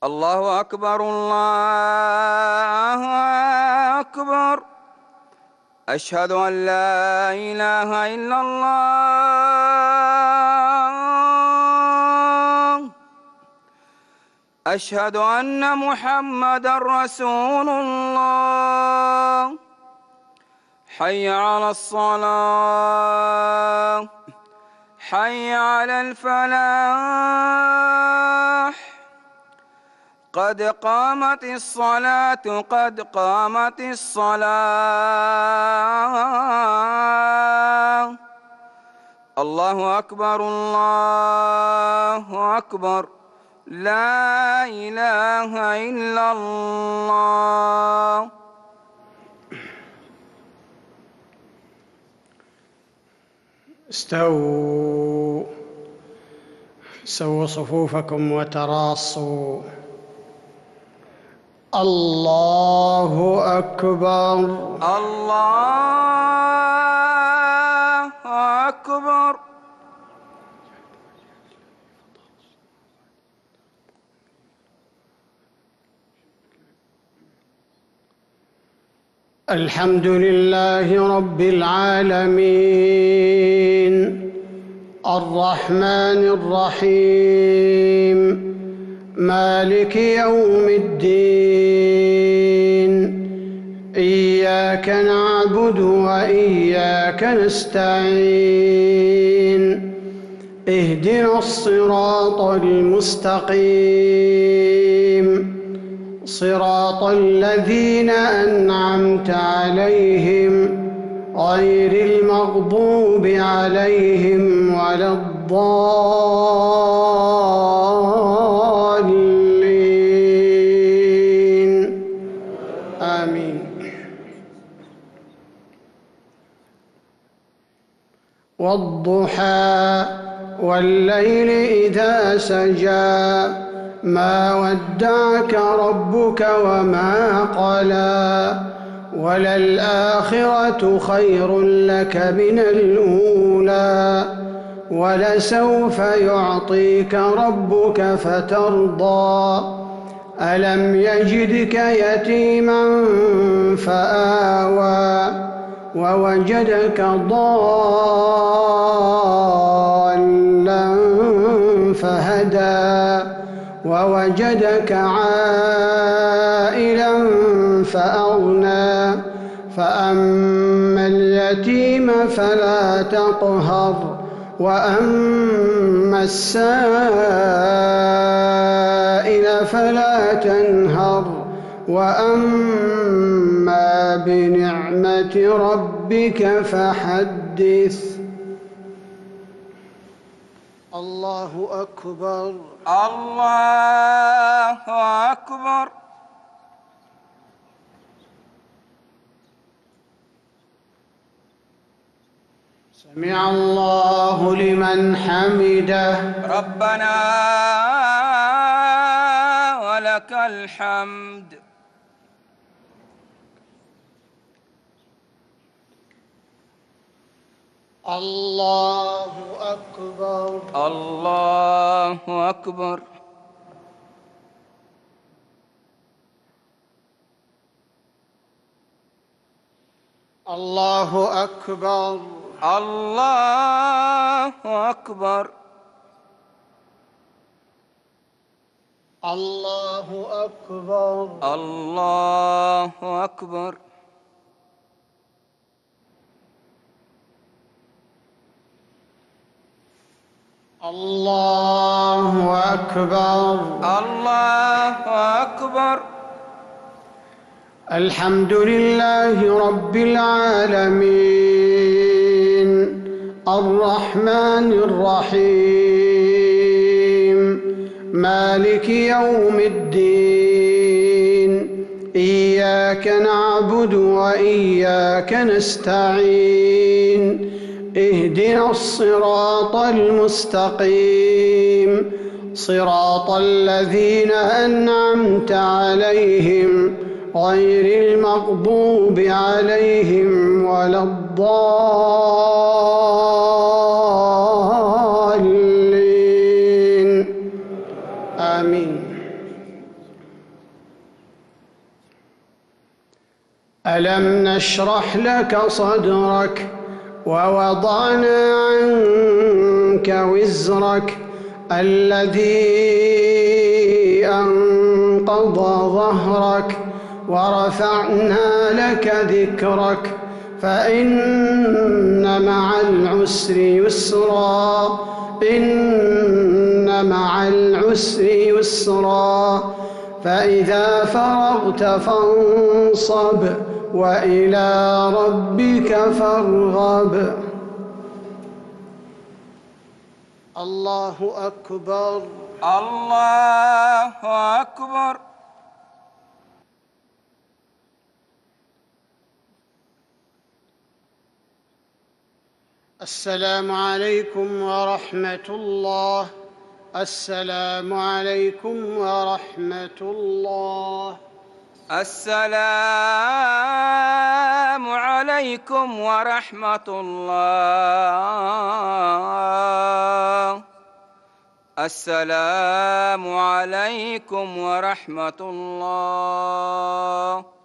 الله أكبر الله أكبر. أشهد أن لا إله إلا الله. أشهد أن محمدًا رسول الله. حي على الصلاة، حي على الفلاح. قد قامت الصلاة، قد قامت الصلاة. الله أكبر الله أكبر. لا إله إلا الله. استووا، سووا صفوفكم وتراصوا. الله أكبر الله أكبر. الحمد لله رب العالمين، الرحمن الرحيم، مالك يوم الدين. إياك نعبد وإياك نستعين. اهدنا الصراط المستقيم، صراط الذين أنعمت عليهم غير المغضوب عليهم ولا الضالين. آمين. والضحى والليل إذا سجى، ما ودعك ربك وما قلى، وللآخرة خير لك من الأولى، ولسوف يعطيك ربك فترضى. ألم يجدك يتيما فآوى، ووجدك ضالا فهدى، ووجدك عائلا فأغنى. فأما اليتيم فلا تقهر، وأما السائل فلا تنهر، وأما بنعمة ربك فحدث. الله أكبر الله أكبر. سمع الله لمن حمده. ربنا ولك الحمد. الله أكبر الله أكبر. الله أكبر الله أكبر. الله أكبر الله أكبر. الله أكبر الله أكبر. الحمد لله رب العالمين، الرحمن الرحيم، مالك يوم الدين. إياك نعبد وإياك نستعين. اهدنا الصراط المستقيم، صراط الذين أنعمت عليهم غير المغضوب عليهم ولا الضالين. آمين. ألم نشرح لك صدرك ووضعنا عنك وزرك الذي أنقض ظهرك ورفعنا لك ذكرك فإن مع العسر يسرا إن مع العسر يسرا فإذا فرغت فانصب وإلى ربك فارغب. الله أكبر. الله أكبر. السلام عليكم ورحمة الله. السلام عليكم ورحمة الله. السلام عليكم ورحمة الله. السلام عليكم ورحمة الله.